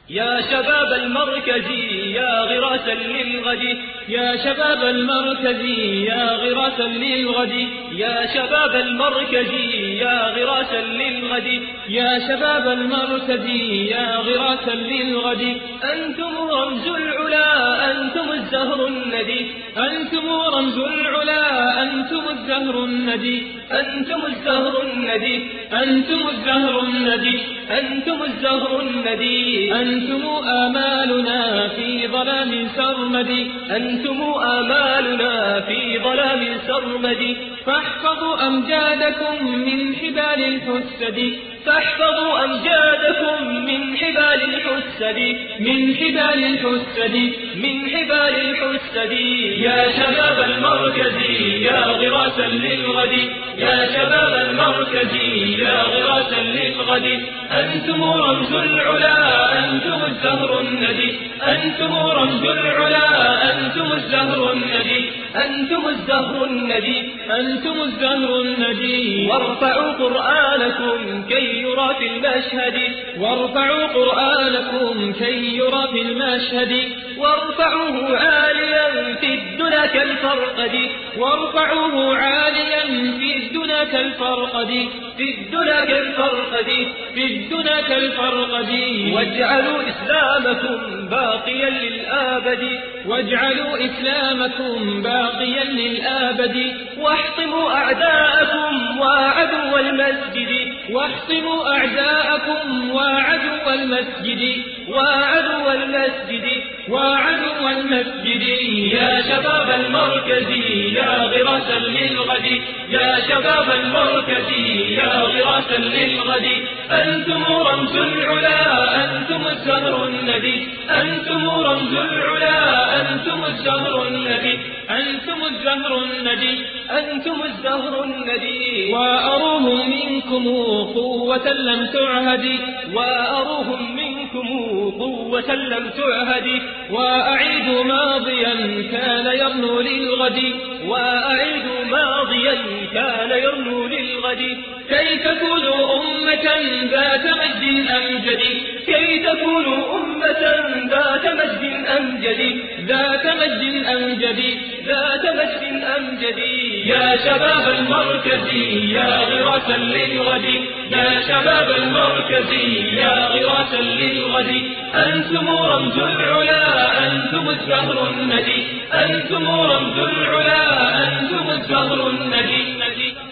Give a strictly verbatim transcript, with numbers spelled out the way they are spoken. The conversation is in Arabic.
يا شباب المركز يا غراسا للغد، يا شباب المركز يا غراسا للغد، يا شباب المركز يا غراسا للغد، يا شباب المركز يا غراسا للغد. أنتم رمز العلا أنتم الزهر الندي، أنتم رمز العلا أنتم الزهر الندي، أنتم الزهر الندي، أنتم الزهر الندي، أنتم الزهر الندي، أنتم آمالنا في ظلام سرمد، أنتم آمالنا في ظلام سرمد. فاحفظوا أمجادكم من حبال الحسد، فاحفظوا أمجادكم من حبال الحسد، من حبال الحسد، من حبال الحسد. يا شباب المركز يا غراسا للغد، يا شباب المركز يا غراسا للغد. أنتم رمز العلا أنتم الزهر الندي، أنتم رمز العلا أنتم الزهر الندي، أنتم الزهر الندي، أنتم الزهر الندي. وارفعوا قرآنكم كي يرى في المشهد، وارفعوا قرآنكم كي يرى في المشهد، وارفعوه عاليا في الدنا كالفرقد، وارفعوه عاليا في الدنا كالفرقد، في الدنا كالفرقد، في الدنا كالفرقد. واجعلوا إسلامكم باقيا للآبد، واجعلوا إسلامكم باقيا للآبد. واحطموا أعداءكم وعدو المسجد، واحطموا أعداءكم وعدو المسجد، وعدو المسجد، وعدو المسجد. يا شباب المركز يا غراسا للغد، يا شباب المركز يا غراسا للغد. أنتم رمز العلا أنتم الزهر الندي، أنتم رمز العلا أنتم الزهر الندي، أنتم الزهر الندي، أنتم الزهر الندي. وأروهم منكم قوة لم تعهد، وأروهم منكم قوة لم تعهد. وأعيد ماضيا كان يرنو للغد، وأعيد ماضيا كان يرنو للغد. كي تكونوا أمة ذات مجد أمجد، كي تكونوا أمة ذات مجد أمجد، ذات مجد أمجد، ذات مجد أمجد. يا شباب المركز يا غراسا للغد، يا شباب المركز يا غراسا للغد. أنتم رمز العلا أنتم الزهر الندي، أنتم رمز العلا أنتم الزهر الندي.